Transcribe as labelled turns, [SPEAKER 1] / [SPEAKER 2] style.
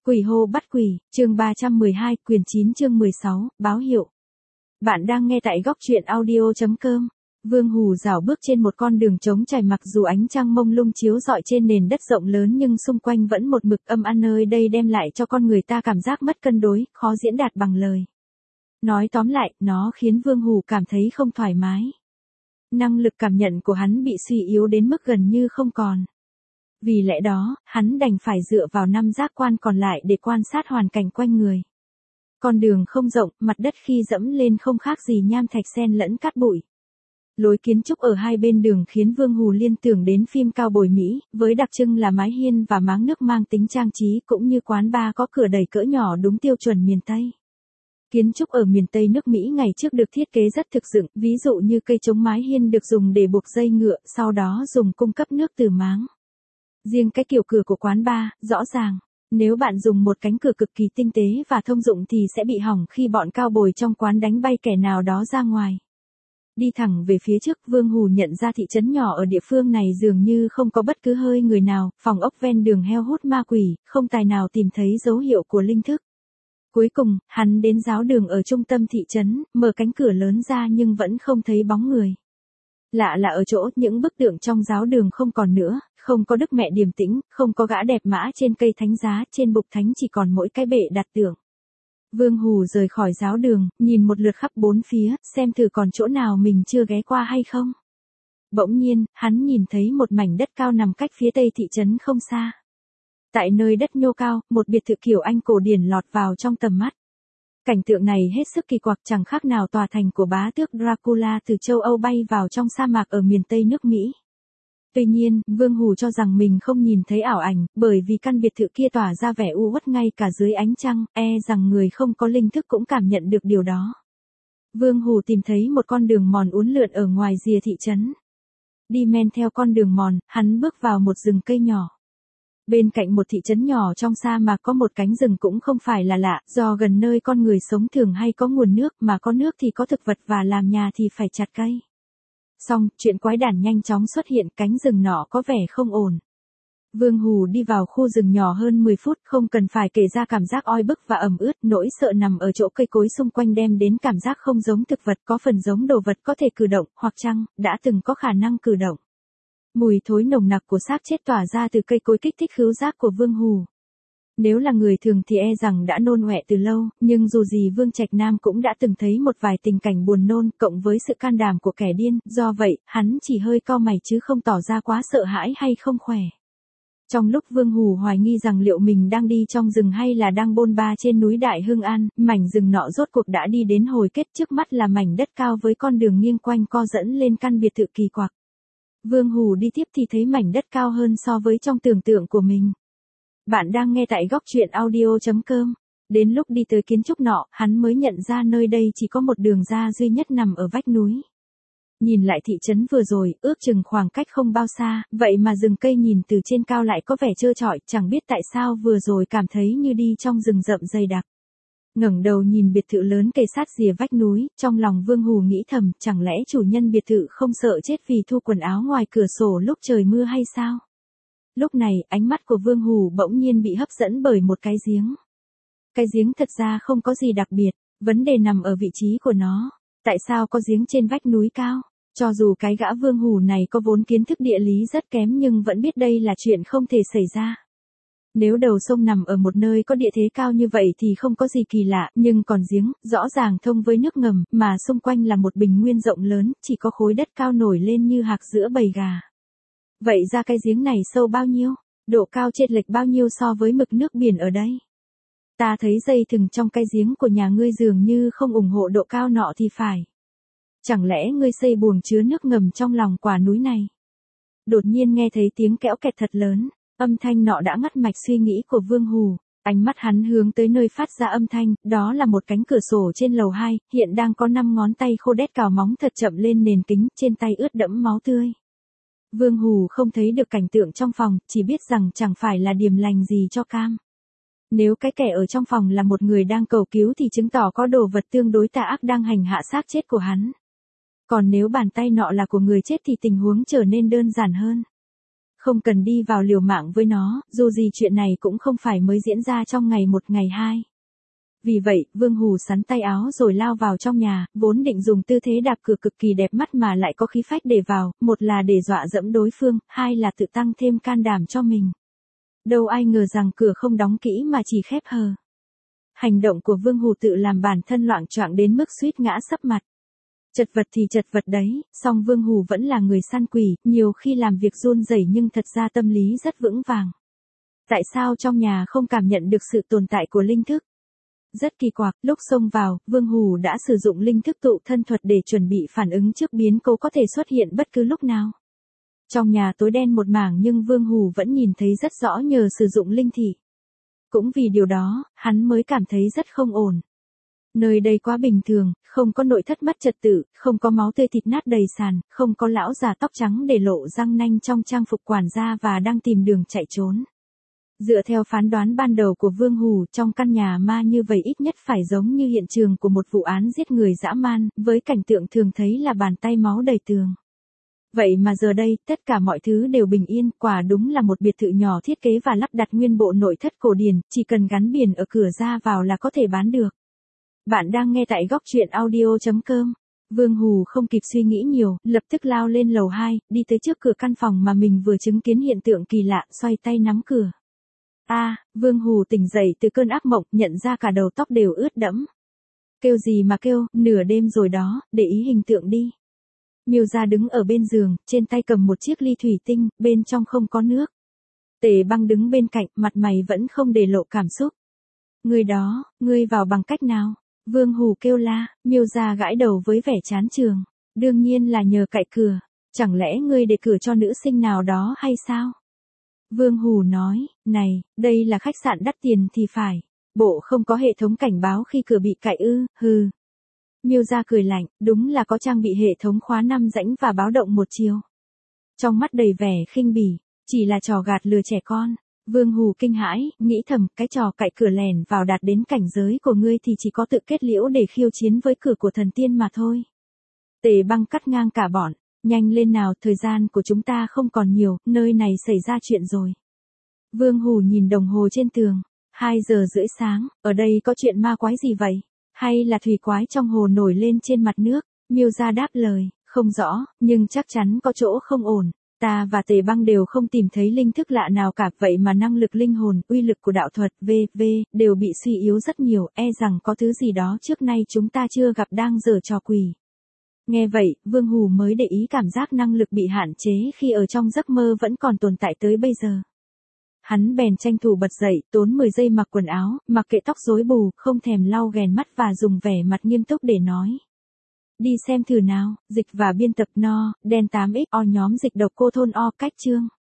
[SPEAKER 1] Quỷ hô bắt quỷ, chương 312, quyển 9 chương 16, báo hiệu. Bạn đang nghe tại góc truyện audio.com. Vương Hù dạo bước trên một con đường trống trải, mặc dù ánh trăng mông lung chiếu rọi trên nền đất rộng lớn nhưng xung quanh vẫn một mực âm an, nơi đây đem lại cho con người ta cảm giác mất cân đối, khó diễn đạt bằng lời. Nói tóm lại, nó khiến Vương Hù cảm thấy không thoải mái. Năng lực cảm nhận của hắn bị suy yếu đến mức gần như không còn. Vì lẽ đó, hắn đành phải dựa vào 5 giác quan còn lại để quan sát hoàn cảnh quanh người. Con đường không rộng, mặt đất khi dẫm lên không khác gì nham thạch xen lẫn cát bụi. Lối kiến trúc ở hai bên đường khiến Vương Hù liên tưởng đến phim cao bồi Mỹ, với đặc trưng là mái hiên và máng nước mang tính trang trí, cũng như quán bar có cửa đẩy cỡ nhỏ đúng tiêu chuẩn miền Tây. Kiến trúc ở miền Tây nước Mỹ ngày trước được thiết kế rất thực dụng, ví dụ như cây chống mái hiên được dùng để buộc dây ngựa, sau đó dùng cung cấp nước từ máng. Riêng cái kiểu cửa của quán bar, rõ ràng, nếu bạn dùng một cánh cửa cực kỳ tinh tế và thông dụng thì sẽ bị hỏng khi bọn cao bồi trong quán đánh bay kẻ nào đó ra ngoài. Đi thẳng về phía trước, Vương Hù nhận ra thị trấn nhỏ ở địa phương này dường như không có bất cứ hơi người nào, phòng ốc ven đường heo hút ma quỷ, không tài nào tìm thấy dấu hiệu của linh thức. Cuối cùng, hắn đến giáo đường ở trung tâm thị trấn, mở cánh cửa lớn ra nhưng vẫn không thấy bóng người. Lạ là ở chỗ những bức tượng trong giáo đường không còn nữa, không có Đức Mẹ Điềm Tĩnh, không có gã đẹp mã trên cây thánh giá, trên bục thánh chỉ còn mỗi cái bệ đặt tượng. Vương Hù rời khỏi giáo đường, nhìn một lượt khắp bốn phía, xem thử còn chỗ nào mình chưa ghé qua hay không. Bỗng nhiên, hắn nhìn thấy một mảnh đất cao nằm cách phía tây thị trấn không xa. Tại nơi đất nhô cao, một biệt thự kiểu Anh cổ điển lọt vào trong tầm mắt. Cảnh tượng này hết sức kỳ quặc, chẳng khác nào tòa thành của bá tước Dracula từ châu Âu bay vào trong sa mạc ở miền Tây nước Mỹ. Tuy nhiên, Vương Hù cho rằng mình không nhìn thấy ảo ảnh, bởi vì căn biệt thự kia tỏa ra vẻ u uất ngay cả dưới ánh trăng, rằng người không có linh thức cũng cảm nhận được điều đó. Vương Hù tìm thấy một con đường mòn uốn lượn ở ngoài rìa thị trấn. Đi men theo con đường mòn, hắn bước vào một rừng cây nhỏ. Bên cạnh một thị trấn nhỏ trong sa mạc có một cánh rừng cũng không phải là lạ, do gần nơi con người sống thường hay có nguồn nước, mà có nước thì có thực vật và làm nhà thì phải chặt cây. Xong, chuyện quái đản nhanh chóng xuất hiện, cánh rừng nọ có vẻ không ổn. Vương Hù đi vào khu rừng nhỏ hơn 10 phút, không cần phải kể ra cảm giác oi bức và ẩm ướt, nỗi sợ nằm ở chỗ cây cối xung quanh đem đến cảm giác không giống thực vật, có phần giống đồ vật có thể cử động, hoặc chăng, đã từng có khả năng cử động. Mùi thối nồng nặc của xác chết tỏa ra từ cây cối kích thích khứu giác của Vương Hù. Nếu là người thường thì rằng đã nôn ọe từ lâu, nhưng dù gì Vương Trạch Nam cũng đã từng thấy một vài tình cảnh buồn nôn, cộng với sự can đảm của kẻ điên, do vậy, hắn chỉ hơi cau mày chứ không tỏ ra quá sợ hãi hay không khỏe. Trong lúc Vương Hù hoài nghi rằng liệu mình đang đi trong rừng hay là đang bôn ba trên núi Đại Hưng An, mảnh rừng nọ rốt cuộc đã đi đến hồi kết, trước mắt là mảnh đất cao với con đường nghiêng quanh co dẫn lên căn biệt thự kỳ quặc. Vương Hù đi tiếp thì thấy mảnh đất cao hơn so với trong tưởng tượng của mình. Bạn đang nghe tại góc truyện audio.com. Đến lúc đi tới kiến trúc nọ, hắn mới nhận ra nơi đây chỉ có một đường ra duy nhất nằm ở vách núi. Nhìn lại thị trấn vừa rồi, ước chừng khoảng cách không bao xa, vậy mà rừng cây nhìn từ trên cao lại có vẻ trơ trọi, chẳng biết tại sao vừa rồi cảm thấy như đi trong rừng rậm dày đặc. Ngẩng đầu nhìn biệt thự lớn kề sát rìa vách núi, trong lòng Vương Hù nghĩ thầm, chẳng lẽ chủ nhân biệt thự không sợ chết vì thu quần áo ngoài cửa sổ lúc trời mưa hay sao? Lúc này, ánh mắt của Vương Hù bỗng nhiên bị hấp dẫn bởi một cái giếng. Cái giếng thật ra không có gì đặc biệt, vấn đề nằm ở vị trí của nó. Tại sao có giếng trên vách núi cao? Cho dù cái gã Vương Hù này có vốn kiến thức địa lý rất kém nhưng vẫn biết đây là chuyện không thể xảy ra. Nếu đầu sông nằm ở một nơi có địa thế cao như vậy thì không có gì kỳ lạ, nhưng còn giếng, rõ ràng thông với nước ngầm, mà xung quanh là một bình nguyên rộng lớn, chỉ có khối đất cao nổi lên như hạc giữa bầy gà. Vậy ra cái giếng này sâu bao nhiêu? Độ cao chênh lệch bao nhiêu so với mực nước biển ở đây? Ta thấy dây thừng trong cái giếng của nhà ngươi dường như không ủng hộ độ cao nọ thì phải. Chẳng lẽ ngươi xây buồng chứa nước ngầm trong lòng quả núi này? Đột nhiên nghe thấy tiếng kẽo kẹt thật lớn. Âm thanh nọ đã ngắt mạch suy nghĩ của Vương Hù, ánh mắt hắn hướng tới nơi phát ra âm thanh, đó là một cánh cửa sổ trên lầu 2, hiện đang có 5 ngón tay khô đét cào móng thật chậm lên nền kính, trên tay ướt đẫm máu tươi. Vương Hù không thấy được cảnh tượng trong phòng, chỉ biết rằng chẳng phải là điềm lành gì cho cam. Nếu cái kẻ ở trong phòng là một người đang cầu cứu thì chứng tỏ có đồ vật tương đối tà ác đang hành hạ xác chết của hắn. Còn nếu bàn tay nọ là của người chết thì tình huống trở nên đơn giản hơn. Không cần đi vào liều mạng với nó, dù gì chuyện này cũng không phải mới diễn ra trong ngày một ngày hai. Vì vậy, Vương Hù sắn tay áo rồi lao vào trong nhà, vốn định dùng tư thế đạp cửa cực kỳ đẹp mắt mà lại có khí phách để vào, một là để dọa dẫm đối phương, hai là tự tăng thêm can đảm cho mình. Đâu ai ngờ rằng cửa không đóng kỹ mà chỉ khép hờ. Hành động của Vương Hù tự làm bản thân loạng choạng đến mức suýt ngã sấp mặt. Chật vật thì chật vật đấy, song Vương Hù vẫn là người săn quỷ, nhiều khi làm việc run rẩy nhưng thật ra tâm lý rất vững vàng. Tại sao trong nhà không cảm nhận được sự tồn tại của linh thức? Rất kỳ quặc, lúc xông vào, Vương Hù đã sử dụng linh thức tụ thân thuật để chuẩn bị phản ứng trước biến cố có thể xuất hiện bất cứ lúc nào. Trong nhà tối đen một mảng nhưng Vương Hù vẫn nhìn thấy rất rõ nhờ sử dụng linh thị. Cũng vì điều đó, hắn mới cảm thấy rất không ổn. Nơi đây quá bình thường, không có nội thất mất trật tự, không có máu tươi thịt nát đầy sàn, không có lão già tóc trắng để lộ răng nanh trong trang phục quản gia và đang tìm đường chạy trốn. Dựa theo phán đoán ban đầu của Vương Hù, trong căn nhà ma như vậy ít nhất phải giống như hiện trường của một vụ án giết người dã man, với cảnh tượng thường thấy là bàn tay máu đầy tường. Vậy mà giờ đây, tất cả mọi thứ đều bình yên, quả đúng là một biệt thự nhỏ thiết kế và lắp đặt nguyên bộ nội thất cổ điển, chỉ cần gắn biển ở cửa ra vào là có thể bán được. Bạn đang nghe tại góc truyện audio.com. Vương Hù không kịp suy nghĩ nhiều, lập tức lao lên lầu 2, đi tới trước cửa căn phòng mà mình vừa chứng kiến hiện tượng kỳ lạ, xoay tay nắm cửa. Vương Hù tỉnh dậy từ cơn ác mộng, nhận ra cả đầu tóc đều ướt đẫm. Kêu gì mà kêu, nửa đêm rồi đó, để ý hình tượng đi. Miêu Gia đứng ở bên giường, trên tay cầm một chiếc ly thủy tinh, bên trong không có nước. Tề Băng đứng bên cạnh, mặt mày vẫn không để lộ cảm xúc. Người đó, ngươi vào bằng cách nào? Vương Hù kêu la, Miêu Gia gãi đầu với vẻ chán chường. Đương nhiên là nhờ cậy cửa, chẳng lẽ ngươi để cửa cho nữ sinh nào đó hay sao? Vương Hù nói, này, đây là khách sạn đắt tiền thì phải. Bộ không có hệ thống cảnh báo khi cửa bị cạy ư, hừ. Miêu Gia cười lạnh, đúng là có trang bị hệ thống khóa 5 rãnh và báo động một chiều. Trong mắt đầy vẻ khinh bỉ, chỉ là trò gạt lừa trẻ con. Vương Hù kinh hãi, nghĩ thầm, cái trò cạy cửa lèn vào đạt đến cảnh giới của ngươi thì chỉ có tự kết liễu để khiêu chiến với cửa của thần tiên mà thôi. Tề Băng cắt ngang cả bọn, nhanh lên nào, thời gian của chúng ta không còn nhiều, nơi này xảy ra chuyện rồi. Vương Hù nhìn đồng hồ trên tường, 2 giờ rưỡi sáng, ở đây có chuyện ma quái gì vậy? Hay là thủy quái trong hồ nổi lên trên mặt nước? Miêu Gia đáp lời, không rõ, nhưng chắc chắn có chỗ không ổn. Ta và Tề Băng đều không tìm thấy linh thức lạ nào cả, vậy mà năng lực linh hồn, uy lực của đạo thuật, đều bị suy yếu rất nhiều, e rằng có thứ gì đó trước nay chúng ta chưa gặp đang giở trò quỷ. Nghe vậy, Vương Hù mới để ý cảm giác năng lực bị hạn chế khi ở trong giấc mơ vẫn còn tồn tại tới bây giờ. Hắn bèn tranh thủ bật dậy, tốn 10 giây mặc quần áo, mặc kệ tóc rối bù, không thèm lau ghèn mắt và dùng vẻ mặt nghiêm túc để nói. Đi xem thử nào, dịch và biên tập no, đen 8XO nhóm dịch độc cô thôn O cách chương.